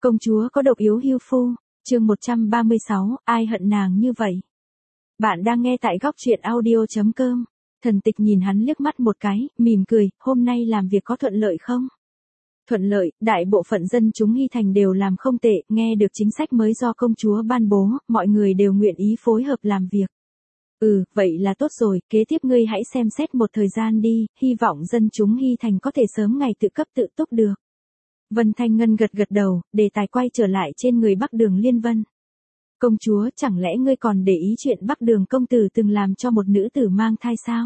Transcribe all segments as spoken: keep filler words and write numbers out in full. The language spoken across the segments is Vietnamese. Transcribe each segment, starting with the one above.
Công chúa có độc yếu hưu phu, chương một trăm ba mươi sáu, ai hận nàng như vậy? Bạn đang nghe tại góc truyện audio.com. Thần Tịch nhìn hắn liếc mắt một cái, mỉm cười, hôm nay làm việc có thuận lợi không? Thuận lợi, đại bộ phận dân chúng Hy Thành đều làm không tệ, nghe được chính sách mới do công chúa ban bố, mọi người đều nguyện ý phối hợp làm việc. Ừ, vậy là tốt rồi, kế tiếp ngươi hãy xem xét một thời gian đi, hy vọng dân chúng Hy Thành có thể sớm ngày tự cấp tự túc được. Vân Thanh Ngân gật gật đầu, đề tài quay trở lại trên người Bắc Đường Liên Vân. Công chúa, chẳng lẽ ngươi còn để ý chuyện Bắc Đường công tử từng làm cho một nữ tử mang thai sao?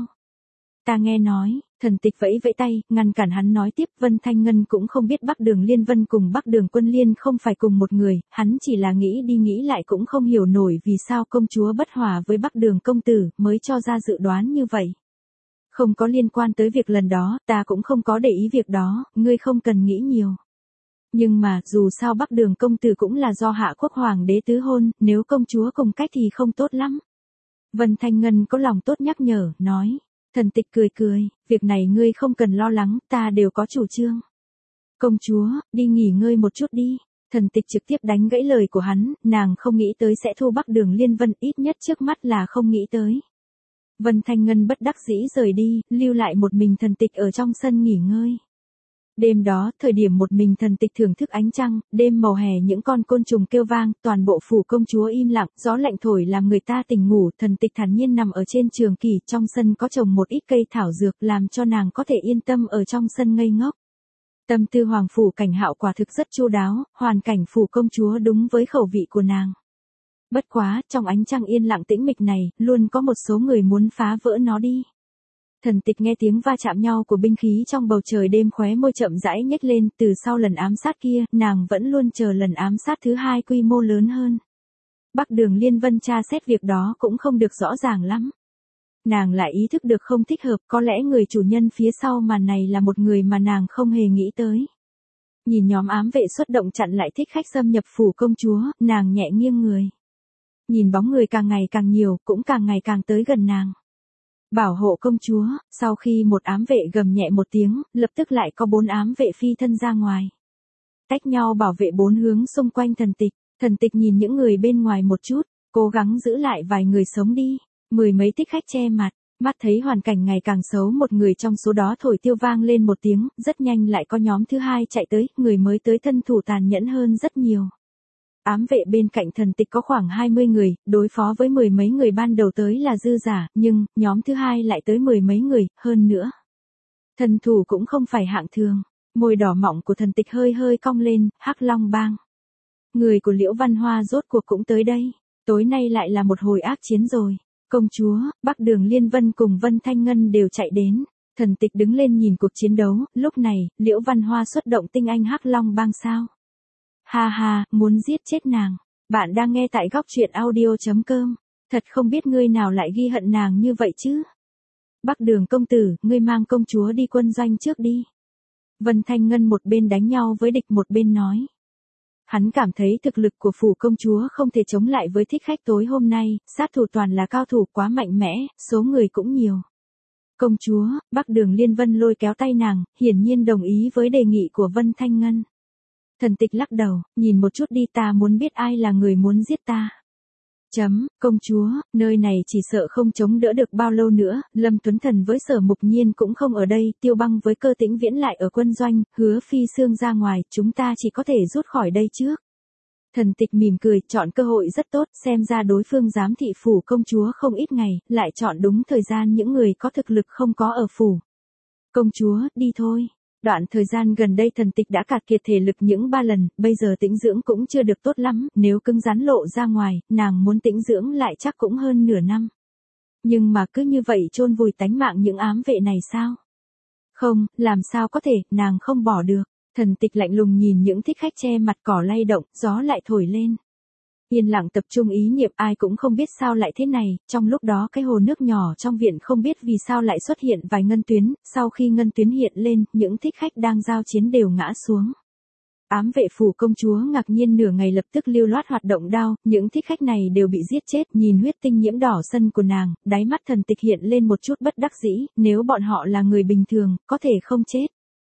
Ta nghe nói, Thần Tịch vẫy vẫy tay, ngăn cản hắn nói tiếp. Vân Thanh Ngân cũng không biết Bắc Đường Liên Vân cùng Bắc Đường Quân Liên không phải cùng một người, hắn chỉ là nghĩ đi nghĩ lại cũng không hiểu nổi vì sao công chúa bất hòa với Bắc Đường công tử, mới cho ra dự đoán như vậy. Không có liên quan tới việc lần đó, ta cũng không có để ý việc đó, ngươi không cần nghĩ nhiều. Nhưng mà, dù sao Bắc Đường công tử cũng là do Hạ Quốc Hoàng đế tứ hôn, nếu công chúa cùng cách thì không tốt lắm. Vân Thanh Ngân có lòng tốt nhắc nhở, nói. Thần Tịch cười cười, việc này ngươi không cần lo lắng, ta đều có chủ trương. Công chúa, đi nghỉ ngơi một chút đi. Thần Tịch trực tiếp đánh gãy lời của hắn, nàng không nghĩ tới sẽ thu Bắc Đường Liên Vân, ít nhất trước mắt là không nghĩ tới. Vân Thanh Ngân bất đắc dĩ rời đi, lưu lại một mình Thần Tịch ở trong sân nghỉ ngơi. Đêm đó, thời điểm một mình Thần Tịch thưởng thức ánh trăng, đêm màu hè những con côn trùng kêu vang, toàn bộ phủ công chúa im lặng, gió lạnh thổi làm người ta tỉnh ngủ. Thần Tịch thản nhiên nằm ở trên trường kỷ, trong sân có trồng một ít cây thảo dược làm cho nàng có thể yên tâm ở trong sân ngây ngốc. Tâm tư hoàng phủ Cảnh Hạo quả thực rất chu đáo, hoàn cảnh phủ công chúa đúng với khẩu vị của nàng. Bất quá, trong ánh trăng yên lặng tĩnh mịch này, luôn có một số người muốn phá vỡ nó đi. Thần Tịch nghe tiếng va chạm nhau của binh khí trong bầu trời đêm, khóe môi chậm rãi nhếch lên. Từ sau lần ám sát kia, nàng vẫn luôn chờ lần ám sát thứ hai quy mô lớn hơn. Bắc Đường Liên Vân tra xét việc đó cũng không được rõ ràng lắm. Nàng lại ý thức được không thích hợp, có lẽ người chủ nhân phía sau màn này là một người mà nàng không hề nghĩ tới. Nhìn nhóm ám vệ xuất động chặn lại thích khách xâm nhập phủ công chúa, nàng nhẹ nghiêng người. Nhìn bóng người càng ngày càng nhiều, cũng càng ngày càng tới gần nàng. Bảo hộ công chúa, sau khi một ám vệ gầm nhẹ một tiếng, lập tức lại có bốn ám vệ phi thân ra ngoài. Tách nhau bảo vệ bốn hướng xung quanh Thần Tịch. Thần Tịch nhìn những người bên ngoài một chút, cố gắng giữ lại vài người sống đi. Mười mấy thích khách che mặt, mắt thấy hoàn cảnh ngày càng xấu, một người trong số đó thổi tiêu vang lên một tiếng, rất nhanh lại có nhóm thứ hai chạy tới, người mới tới thân thủ tàn nhẫn hơn rất nhiều. Ám vệ bên cạnh Thần Tịch có khoảng hai mươi người, đối phó với mười mấy người ban đầu tới là dư giả, nhưng, nhóm thứ hai lại tới mười mấy người, hơn nữa. Thần thủ cũng không phải hạng thường, môi đỏ mọng của Thần Tịch hơi hơi cong lên, Hắc Long Bang. Người của Liễu Văn Hoa rốt cuộc cũng tới đây, tối nay lại là một hồi ác chiến rồi. Công chúa, Bắc Đường Liên Vân cùng Vân Thanh Ngân đều chạy đến. Thần Tịch đứng lên nhìn cuộc chiến đấu, lúc này, Liễu Văn Hoa xuất động tinh anh Hắc Long Bang sao? Ha ha, muốn giết chết nàng. Bạn đang nghe tại góc truyện audio.com. Thật không biết ngươi nào lại ghi hận nàng như vậy chứ. Bắc Đường công tử, ngươi mang công chúa đi quân doanh trước đi. Vân Thanh Ngân một bên đánh nhau với địch một bên nói. Hắn cảm thấy thực lực của phủ công chúa không thể chống lại với thích khách tối hôm nay, sát thủ toàn là cao thủ quá mạnh mẽ, số người cũng nhiều. Công chúa, Bắc Đường Liên Vân lôi kéo tay nàng, hiển nhiên đồng ý với đề nghị của Vân Thanh Ngân. Thần Tịch lắc đầu, nhìn một chút đi, ta muốn biết ai là người muốn giết ta. Chấm, công chúa, nơi này chỉ sợ không chống đỡ được bao lâu nữa, Lâm Tuấn Thần với Sở Mục Nhiên cũng không ở đây, Tiêu Băng với Cơ Tĩnh Viễn lại ở quân doanh, Hứa Phi Sương ra ngoài, chúng ta chỉ có thể rút khỏi đây trước. Thần Tịch mỉm cười, chọn cơ hội rất tốt, xem ra đối phương giám thị phủ công chúa không ít ngày, lại chọn đúng thời gian những người có thực lực không có ở phủ. Công chúa, đi thôi. Đoạn thời gian gần đây Thần Tịch đã cạn kiệt thể lực những ba lần, bây giờ tĩnh dưỡng cũng chưa được tốt lắm, nếu cứng rắn lộ ra ngoài, nàng muốn tĩnh dưỡng lại chắc cũng hơn nửa năm. Nhưng mà cứ như vậy chôn vùi tánh mạng những ám vệ này sao? Không, làm sao có thể, nàng không bỏ được. Thần Tịch lạnh lùng nhìn những thích khách che mặt, cỏ lay động, gió lại thổi lên. Yên lặng tập trung ý niệm, ai cũng không biết sao lại thế này, trong lúc đó cái hồ nước nhỏ trong viện không biết vì sao lại xuất hiện vài ngân tuyến, sau khi ngân tuyến hiện lên, những thích khách đang giao chiến đều ngã xuống. Ám vệ phủ công chúa ngạc nhiên nửa ngày lập tức lưu loát hoạt động đao, những thích khách này đều bị giết chết, nhìn huyết tinh nhiễm đỏ sân của nàng, đáy mắt Thần Tịch hiện lên một chút bất đắc dĩ, nếu bọn họ là người bình thường, có thể không chết.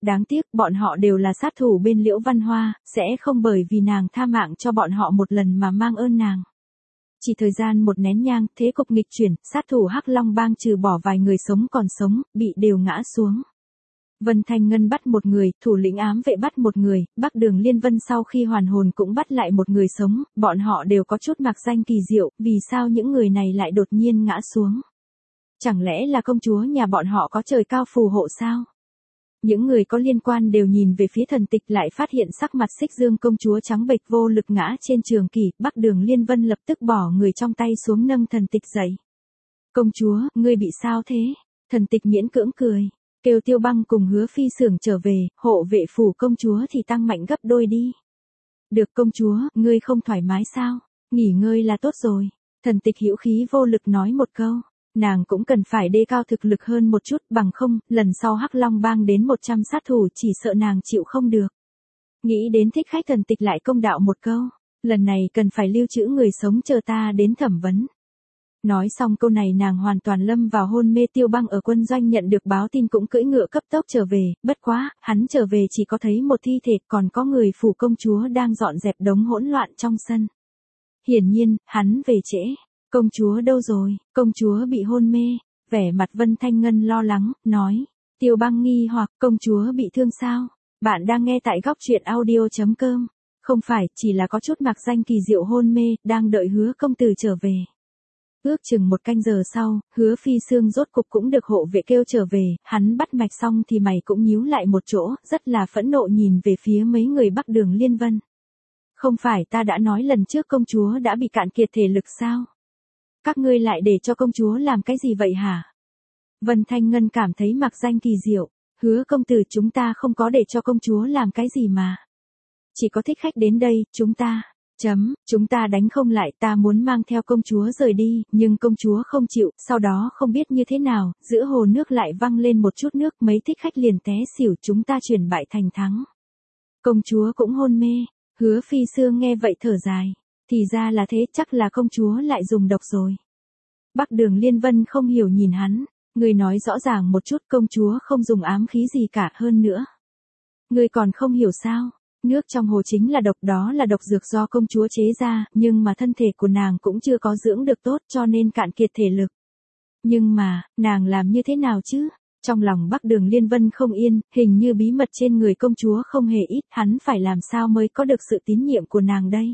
Đáng tiếc, bọn họ đều là sát thủ bên Liễu Văn Hoa, sẽ không bởi vì nàng tha mạng cho bọn họ một lần mà mang ơn nàng. Chỉ thời gian một nén nhang, thế cục nghịch chuyển, sát thủ Hắc Long Bang trừ bỏ vài người sống còn sống, bị đều ngã xuống. Vân Thanh Ngân bắt một người, thủ lĩnh ám vệ bắt một người, Bắc Đường Liên Vân sau khi hoàn hồn cũng bắt lại một người sống, bọn họ đều có chút mạc danh kỳ diệu, vì sao những người này lại đột nhiên ngã xuống? Chẳng lẽ là công chúa nhà bọn họ có trời cao phù hộ sao? Những người có liên quan đều nhìn về phía Thần Tịch lại phát hiện sắc mặt Xích Dương công chúa trắng bệch vô lực ngã trên trường kỷ, Bắc Đường Liên Vân lập tức bỏ người trong tay xuống nâng Thần Tịch dậy. Công chúa, ngươi bị sao thế? Thần Tịch miễn cưỡng cười, kêu Tiêu Băng cùng Hứa Phi Xưởng trở về, hộ vệ phủ công chúa thì tăng mạnh gấp đôi đi. Được công chúa, ngươi không thoải mái sao? Nghỉ ngơi là tốt rồi. Thần Tịch hữu khí vô lực nói một câu. Nàng cũng cần phải đề cao thực lực hơn một chút, bằng không, lần sau Hắc Long Bang đến một trăm sát thủ chỉ sợ nàng chịu không được. Nghĩ đến Thích Khách Thần Tịch lại công đạo một câu, lần này cần phải lưu trữ người sống chờ ta đến thẩm vấn. Nói xong câu này nàng hoàn toàn lâm vào hôn mê. Tiêu Băng ở quân doanh nhận được báo tin cũng cưỡi ngựa cấp tốc trở về, bất quá, hắn trở về chỉ có thấy một thi thể, còn có người phủ công chúa đang dọn dẹp đống hỗn loạn trong sân. Hiển nhiên, hắn về trễ. Công chúa đâu rồi? Công chúa bị hôn mê. Vẻ mặt Vân Thanh Ngân lo lắng, nói. Tiêu Băng nghi hoặc, công chúa bị thương sao? Bạn đang nghe tại góc truyện audio chấm com. Không phải, chỉ là có chút mạc danh kỳ diệu hôn mê, đang đợi Hứa công tử trở về. Ước chừng một canh giờ sau, Hứa Phi Xương rốt cục cũng được hộ vệ kêu trở về, hắn bắt mạch xong thì mày cũng nhíu lại một chỗ, rất là phẫn nộ nhìn về phía mấy người Bắc Đường Liên Vân. Không phải ta đã nói lần trước công chúa đã bị cạn kiệt thể lực sao? Các ngươi lại để cho công chúa làm cái gì vậy hả? Vân Thanh Ngân cảm thấy mạc danh kỳ diệu, Hứa công tử chúng ta không có để cho công chúa làm cái gì mà. Chỉ có Thích Khách đến đây, chúng ta, chấm, chúng ta đánh không lại, ta muốn mang theo công chúa rời đi, nhưng công chúa không chịu, sau đó không biết như thế nào, giữa hồ nước lại văng lên một chút nước, mấy Thích Khách liền té xỉu, chúng ta chuyển bại thành thắng. Công chúa cũng hôn mê, Hứa Phi Xương nghe vậy thở dài. Thì ra là thế, chắc là công chúa lại dùng độc rồi. Bắc Đường Liên Vân không hiểu nhìn hắn, người nói rõ ràng một chút, công chúa không dùng ám khí gì cả, hơn nữa. Người còn không hiểu sao, nước trong hồ chính là độc, đó là độc dược do công chúa chế ra, nhưng mà thân thể của nàng cũng chưa có dưỡng được tốt cho nên cạn kiệt thể lực. Nhưng mà, nàng làm như thế nào chứ? Trong lòng Bắc Đường Liên Vân không yên, hình như bí mật trên người công chúa không hề ít, hắn phải làm sao mới có được sự tín nhiệm của nàng đây?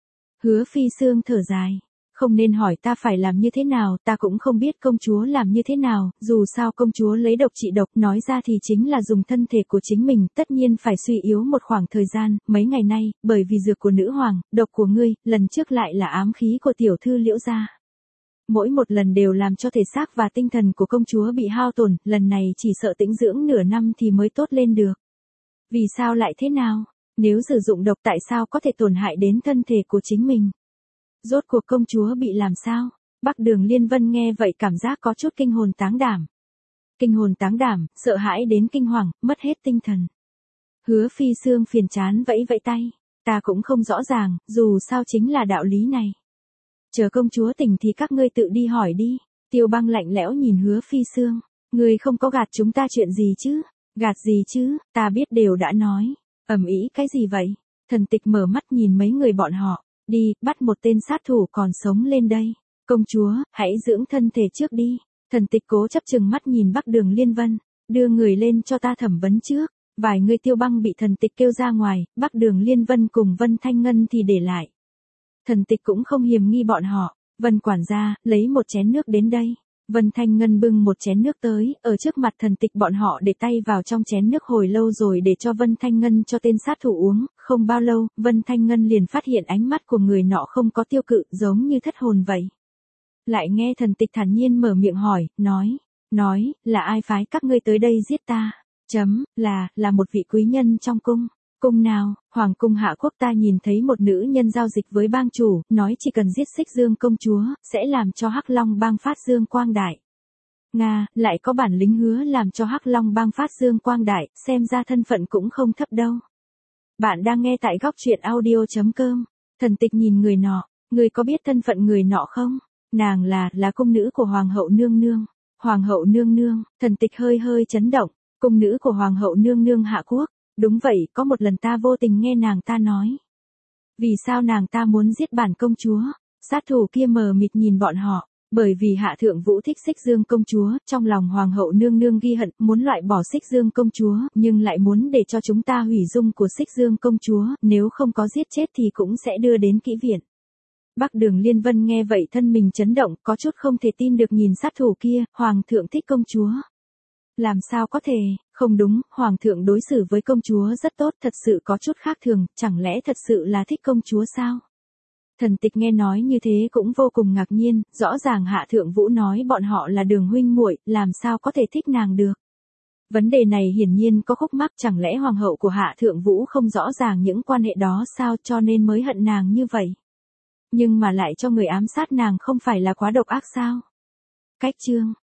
Hứa Phi Xương thở dài, không nên hỏi ta phải làm như thế nào, ta cũng không biết công chúa làm như thế nào, dù sao công chúa lấy độc trị độc, nói ra thì chính là dùng thân thể của chính mình, tất nhiên phải suy yếu một khoảng thời gian, mấy ngày nay, bởi vì dược của nữ hoàng, độc của ngươi, lần trước lại là ám khí của tiểu thư Liễu gia. Mỗi một lần đều làm cho thể xác và tinh thần của công chúa bị hao tổn, lần này chỉ sợ tĩnh dưỡng nửa năm thì mới tốt lên được. Vì sao lại thế nào? Nếu sử dụng độc tại sao có thể tổn hại đến thân thể của chính mình? Rốt cuộc công chúa bị làm sao? Bắc Đường Liên Vân nghe vậy cảm giác có chút kinh hồn táng đảm. Kinh hồn táng đảm, sợ hãi đến kinh hoàng, mất hết tinh thần. Hứa Phi Xương phiền chán vẫy vẫy tay. Ta cũng không rõ ràng, dù sao chính là đạo lý này. Chờ công chúa tỉnh thì các ngươi tự đi hỏi đi. Tiêu Băng lạnh lẽo nhìn Hứa Phi Xương. Ngươi không có gạt chúng ta chuyện gì chứ? Gạt gì chứ, ta biết đều đã nói. Ầm ĩ cái gì vậy? Thần Tịch mở mắt nhìn mấy người bọn họ. Đi, bắt một tên sát thủ còn sống lên đây. Công chúa, hãy dưỡng thân thể trước đi. Thần Tịch cố chấp chừng mắt nhìn Bắc Đường Liên Vân. Đưa người lên cho ta thẩm vấn trước. Vài người Tiêu Băng bị Thần Tịch kêu ra ngoài, Bắc Đường Liên Vân cùng Vân Thanh Ngân thì để lại. Thần Tịch cũng không hiềm nghi bọn họ. Vân quản gia, lấy một chén nước đến đây. Vân Thanh Ngân bưng một chén nước tới, ở trước mặt Thần Tịch bọn họ để tay vào trong chén nước hồi lâu rồi để cho Vân Thanh Ngân cho tên sát thủ uống, không bao lâu, Vân Thanh Ngân liền phát hiện ánh mắt của người nọ không có tiêu cự, giống như thất hồn vậy. Lại nghe Thần Tịch thản nhiên mở miệng hỏi, nói, nói, là ai phái các ngươi tới đây giết ta? Chấm, là, là một vị quý nhân trong cung. Cung nào? Hoàng cung Hạ Quốc ta nhìn thấy một nữ nhân giao dịch với bang chủ, nói chỉ cần giết Xích Dương công chúa, sẽ làm cho Hắc Long bang phát dương quang đại. Nga, lại có bản lĩnh hứa làm cho Hắc Long bang phát dương quang đại, xem ra thân phận cũng không thấp đâu. Bạn đang nghe tại góc truyện audio chấm com. Thần Tịch nhìn người nọ, người có biết thân phận người nọ không? Nàng là, là cung nữ của Hoàng hậu nương nương. Hoàng hậu nương nương, Thần Tịch hơi hơi chấn động. Cung nữ của hoàng hậu nương nương Hạ Quốc. Đúng vậy, có một lần ta vô tình nghe nàng ta nói. Vì sao nàng ta muốn giết bản công chúa? Sát thủ kia mờ mịt nhìn bọn họ. Bởi vì Hạ Thượng Vũ thích Xích Dương công chúa, trong lòng hoàng hậu nương nương ghi hận, muốn loại bỏ Xích Dương công chúa, nhưng lại muốn để cho chúng ta hủy dung của Xích Dương công chúa, nếu không có giết chết thì cũng sẽ đưa đến kỹ viện. Bắc Đường Liên Vân nghe vậy thân mình chấn động, có chút không thể tin được nhìn sát thủ kia, hoàng thượng thích công chúa. Làm sao có thể, không đúng, hoàng thượng đối xử với công chúa rất tốt, thật sự có chút khác thường, chẳng lẽ thật sự là thích công chúa sao? Thần Tịch nghe nói như thế cũng vô cùng ngạc nhiên, rõ ràng Hạ Thượng Vũ nói bọn họ là Đường huynh muội, làm sao có thể thích nàng được. Vấn đề này hiển nhiên có khúc mắc, chẳng lẽ hoàng hậu của Hạ Thượng Vũ không rõ ràng những quan hệ đó sao, cho nên mới hận nàng như vậy. Nhưng mà lại cho người ám sát nàng không phải là quá độc ác sao? Cách chương